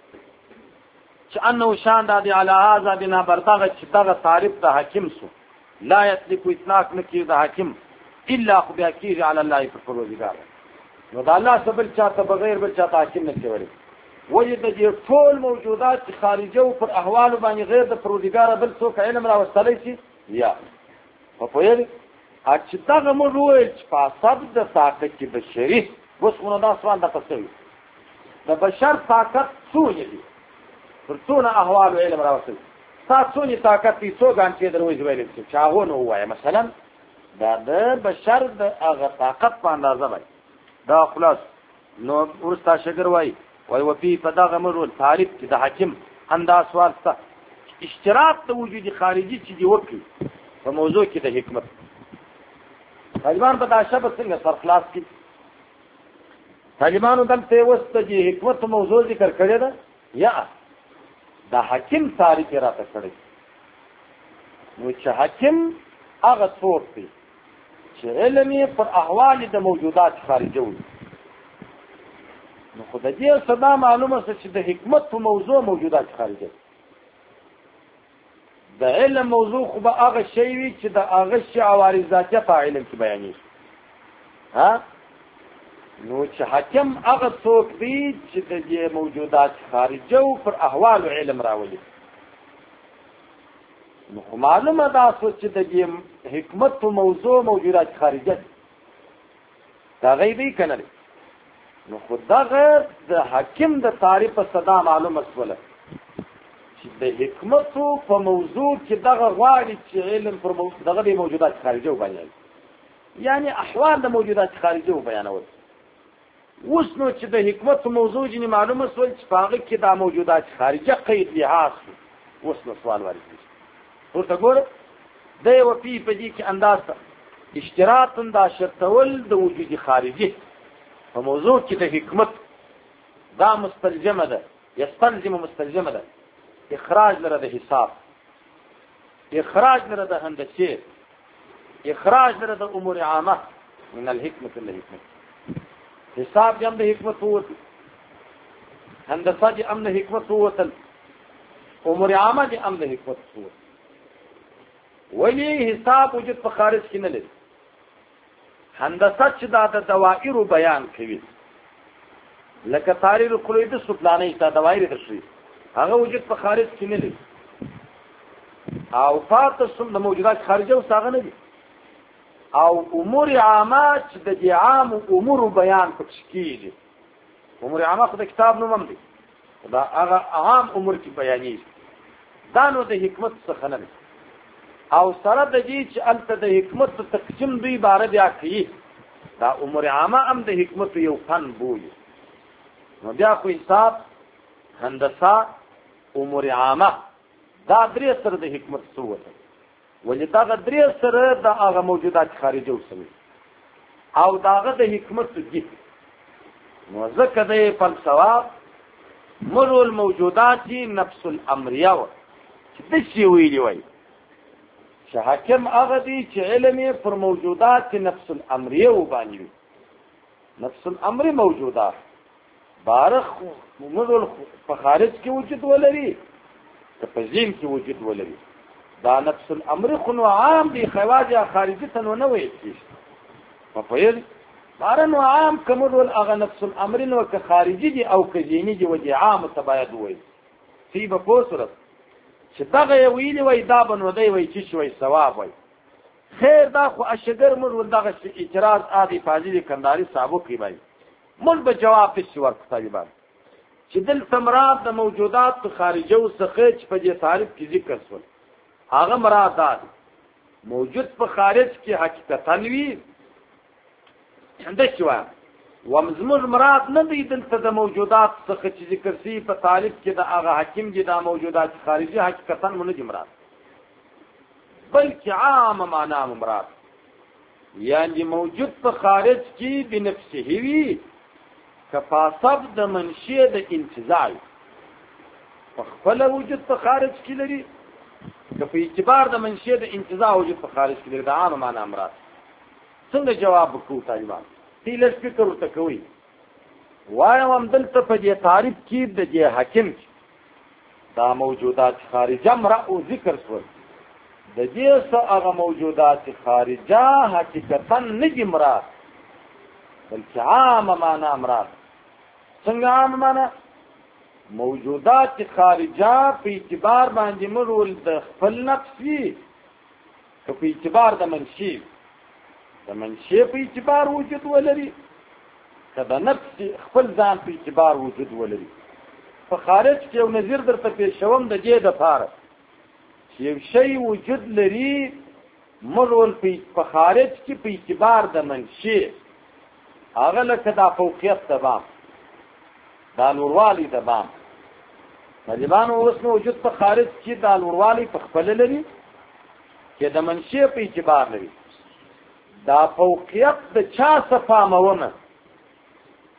چې انه شان د على هذا بنا بردغه چې دغه تعریف د حاکم سو لا يطلق اطلاق نکي د حاکم الا خو بیا کیږي على الله پر پروردگار نو د الله سبل چاته بغیر بل چاته حاکم نه کوي وجد د ټول موجودات خارجي او پر احوال باندې غیر د پروردگار بل څوک علم را وستلی شي یا په پوهه چې دغه موضوع چې په سبب د طاقت بشري وسونه دا سوال د پسوي د بشر طاقت څو دي پر څونه احوال علم را وستلی تاسو نه طاقت دي څو غانچې دروي ویل چې چاغو نو وای مثلا دا د بشر د هغه طاقت په اندازه وای دا خلاص نو ورستا شګر وای وای وفي فدغه مرول تعریف کې د حاکم انداز سوال څه اشتراک د وجود خارجي چې دی وکي په موضوع کې د حکمت طالبان په داشه په څنګه سر خلاص کی طالبانو دلته اوس د حکمت موضوع ذکر کړی ده یا د حاکم تعریف یې راته کړی نو چې حاکم هغه څوک دی چې علم یې پر احوال د موجودات خارجه وي نو خو د دې صدا معلومه شوه چې د حکمت په موضوع موجودات خارجه د علم موضوع خو به هغه شی وي چې د هغه شی عوارض ذاتیه په علم کې بیانېږي ها نو چې حاکم هغه څوک دی چې د دې موجودات خارجه او پر احوال علم راولي نو خو معلومه ده چې د دې حکمت په موضوع موجودات خارجه دا غیبی کنه نو خو دغه د حاکم د تعریف په صدا معلومه شوله چې د حکمت په موضوع کې دغه غواړي چې علم پر موضوع دغه د موجودات خارجه وبیانوي یعنی احوال د موجودات خارجه وبیانول اوس نو چې د حکمت په موضوع جنې معلومه شول چې په هغه کې د موجودات خارجه قید لحاظ اوس نو سوال وارد شي ورته ګوره د یو پی په دې کې انداز اشتراط دا شرطول د وجود خارجي په موضوع کې د حکمت دا مستلزمه ده یستلزم مستلزمه ده اخراج لره د حساب اخراج لره د هندسه اخراج لره د امور عامه من الحکمت الحکمت حساب جام د حکمت ووت هندسه دي امن حکمت ووت امور عامه دي امن حکمت ووت ولی حساب وجود په خارج کې نه لري هندسه چې دا د دوائر بیان کوي لکه تحریر القلوید سپلانه تا دوائر درشي هغه وجود په خارج کې نه لري او فاتسم د موجودات خارجه او ساغه نه دي او امور عامه چې د دې عام امور بیان پکې کیږي امور عامه د کتاب نوم هم دي دا هغه عام امور کې بیانېږي دا نو د حکمت څخه نه او سره د دې چې الته د حکمت تقسیم دوی باره بیا کوي دا امور عامه هم د حکمت یو فن بوي نو بیا خو حساب هندسه امور عامه دا درې سره د حکمت څه ولې دا درې سره د هغه موجودات خارجه وسمي او داغه د حکمت دي نو ځکه د فلسفه مرو الموجودات نفس الامریه چې د شی ویلی وای چې حاکم هغه دی چې علم پر موجودات نفس الامریه وبانی نفس الامر موجودات بارخ مرو په خارج کې وجود ولري په ذهن کې وجود ولري دا نفس الامر خو نو عام دی خواجه خارجي ته نو نه وي په پیر بارنو عام کومول هغه نفس الامر نو که خارجي دي او که ذهني دي وجه عام تباید وي سی په پوسره چې دغه ویلی وای دا بنو دی وای چې شوي ثواب وای خیر دا خو اشګر مر دغه اعتراض عادي فاضل کنداري صاحب کوي وای مون به جواب شي ورته طالبان چې دل ثمرات د موجودات خارجه او څخه په دې تعریف کې ذکر شول هغه مراد ده موجود په خارج کې حقیقتا وی اندشوا ومزمر مراد نه دی دلته د موجودات څخه چې ذکر شي په تعریف کې د هغه حکیم دي د موجودات خارجي حقیقتا مونږ مراد بلکې عام معنا مراد یعنی موجود په خارج کې بنفسه وی کفاسب د منشئ د انتزاع په خپل وجود په خارج کې لري که په اعتبار د منشئ د انتزاع وجود په خارج کې لري د عام معنا مراد څنګه جواب وکړو طالبان تیلش فکر ورته کوي وایم هم دلته په دې تعریف کې د دې حاکم دا موجودات خارجه مرا او ذکر شول د دې څخه هغه موجودات خارجه حقیقتا نه دي مراد بلکې عام معنا مراد څنګه عام معنا موجودات خارجه په اعتبار باندې مرول د خپل نفسي په اعتبار د منشئ د منشئ په اعتبار وجود ولري که د نفس خپل ځان په اعتبار وجود ولري په خارج کې یو نظیر درته پیش شوم د دې دپاره چې یو شی وجود لري مرول په خارج کې په اعتبار د منشئ هغه لکه دا فوقیت د بام دا لوروالی د بام طالبانو اوس نو وجود په خارج کې دا لوروالی په خپل لري چې د منشئ په اعتبار لري دا فوقیت د چا صفامونه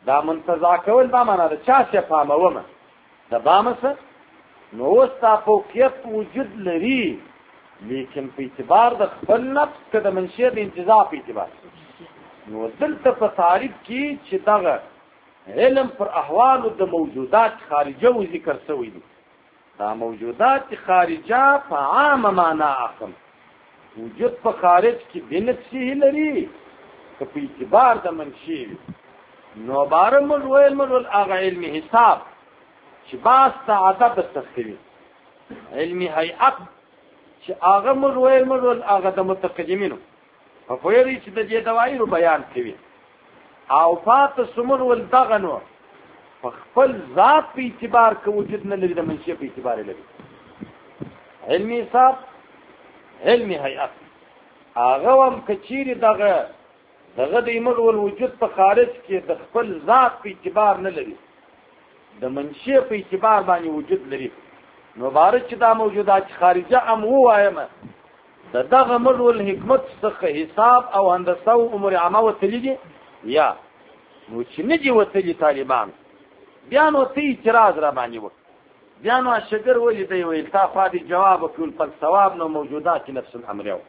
دا منتزع کول دا معنا ده چا چې فهمومه د بامه څه نو اوس دا فوقیت وجود لري لیکن په اعتبار د خپل نفس که د منشأ د انتزاع په اعتبار نو دلته په تعریف کې چې دغه علم پر احوالو د موجودات خارجه و ذکر شوی دي دا موجودات خارجه په عامه معنا اخم وجود په خارج کې بنفسه لري که په اعتبار د منشأ نو بارم الویل ملول هغه علمي حساب چې باس تعدد تسخوي علمي هيئت چې هغه ملویل ملول هغه د متقدمینو په پوهېږي چې د دې دوایرو بیان کوي او پاتې سمون ول دغه نو په خپل ذات په اعتبار که وجود نه لري د منشأ په اعتبار لري علمي حساب علمي هيئت هغه هم که چیرې دغه دغه د ملول وجود په خارج کې د خپل ذات په اعتبار نه لري د منشأ په اعتبار باندې وجود لري نو باره چې دا موجودات خارجه هم ووایم د دغه ملول حکمت څخه حساب او هندسه او امور عامه وتلي دي یا نو چې نه دي وتلي طالبان بیا نو ته اعتراض را باندې وکړه بیا نو شګر ولې دی ویل تا خوا دې جواب وکړ پر ثواب نو موجودات نفس الامر یو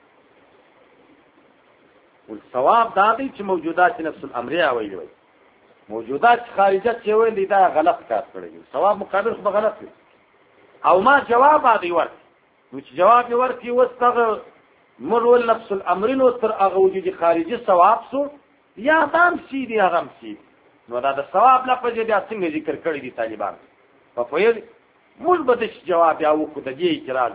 والثواب دا دی چې موجودات نفس الامر یا ویل وي موجودات خارجه چې ویل دی دا غلط کار کړی ثواب مقابل خو غلط دی او ما جواب دی ورته نو چې جواب یې ورکړي اوس دغه مرول نفس الامر نو تر هغه وجود خارجي ثواب سو یا دام سی دی هغه سی نو دا د ثواب لپاره بیا څنګه ذکر کړی دي طالبان په پوهې موږ به د جواب یا وکړو د دې اعتراض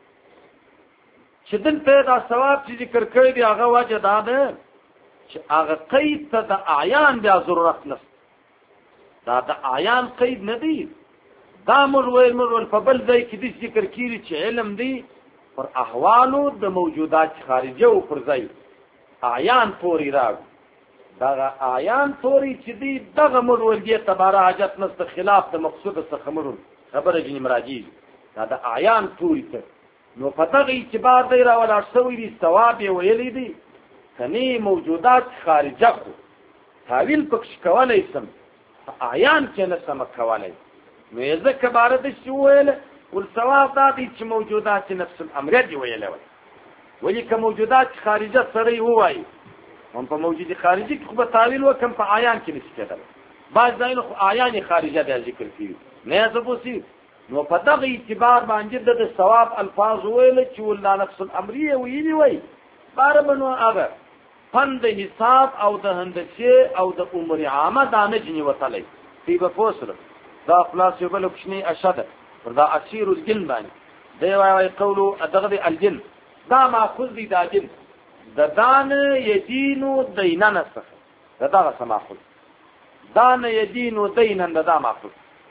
چې دلته دا ثواب چې ذکر کړی دی هغه وجه دا ده چې هغه قید ته د اعیان بیا ضرورت نشته دا د اعیان قید نه دی دا مرول مرول په بل ځای کې د ذکر کیږي چې علم دی پر احوالو د موجودات خارجه او پر ځای اعیان پوری راغ دا اعیان پوری چې دی دغه مرول دی تباره حاجت نست خلاف د مقصود څخه مرول خبره جن مراجی دا د اعیان پوری ته نو په دغه اعتبار دی راول شوی دی ثواب ویلې دی کني موجودات خارجه خو تعویل پکښ کولای سم اعیان کې نه سم کولای نو یزه کباره د شویل ول ثواب دا دي چې موجودات نفس الامر دی ویل ولی که موجودات خارجه سره وای هم په موجودی خارجي کې خو به تعویل وکم په اعیان کې نشي کېدل بعض ځایونه خو اعیان خارجه د ذکر کیږي نه زبوسی نو په دغه اعتبار باندې د ثواب الفاظ ویل چې ول نفس الامر ویلی وای بار منو هغه فند حساب او د هندسه او د امور عامه دانه جنی وتلی په بفوسره دا خلاص یو بل کوشنی اشد پر دا اسیر الجن باندې دی وای قولو ادغد الجن دا ماخذ دی دا جن د دان یدینو دینن څخه دا دا سماخذ دان یدینو دینن دا ماخذ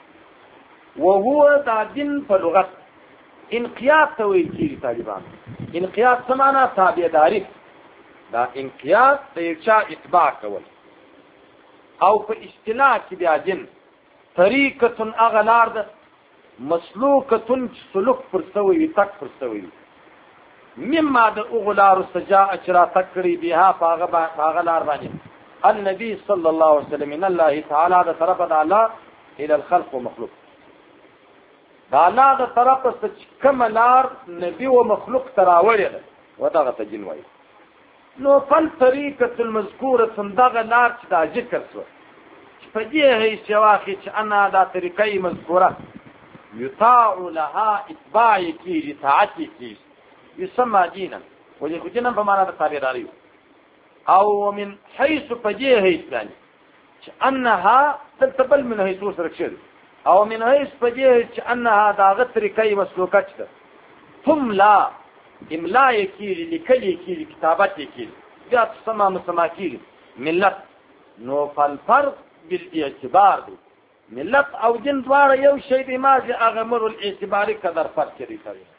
وهو دا جن په لغت انقیاد ته ویل کیږي طالبان انقیاد څه معنا تابعداري دا انقیاد د یو چا اتباع کول او په اصطلاح کې بیا جن طریقه اغلار ده مسلوکه سلوک پر سوی تک پر سوی مما د اغلار سجاء اچرا تکری بها پاغلار باندې النبي صلى الله عليه وسلم من الله تعالى ده طرف د الله الى الخلق ومخلوق دا الله د طرف څخه کملار نبی او مخلوق تراوړي ده ودغه تجنوي نو فل طریقه المذکوره صندغه لار چې دا ذکر شو په دې هي شواخي چې انا دا طریقې مذکوره يطاع لها اتباع کی اطاعت کی يسمى دينا ولي خدنا بمعنى التابعداري او من حيث فجيه هيثاني انها تلتبل من حيث سركشد او من حيث فجيه انها دا طریقې مسلوکات ده ثم لا املاء کی لکلی کی کتابت کی بیا تسمى مسمى کی ملت نو فالفرق بالاعتبار دي ملت او جن دوار یو شی دی مازی اغمر الاعتباری قدر فرق کری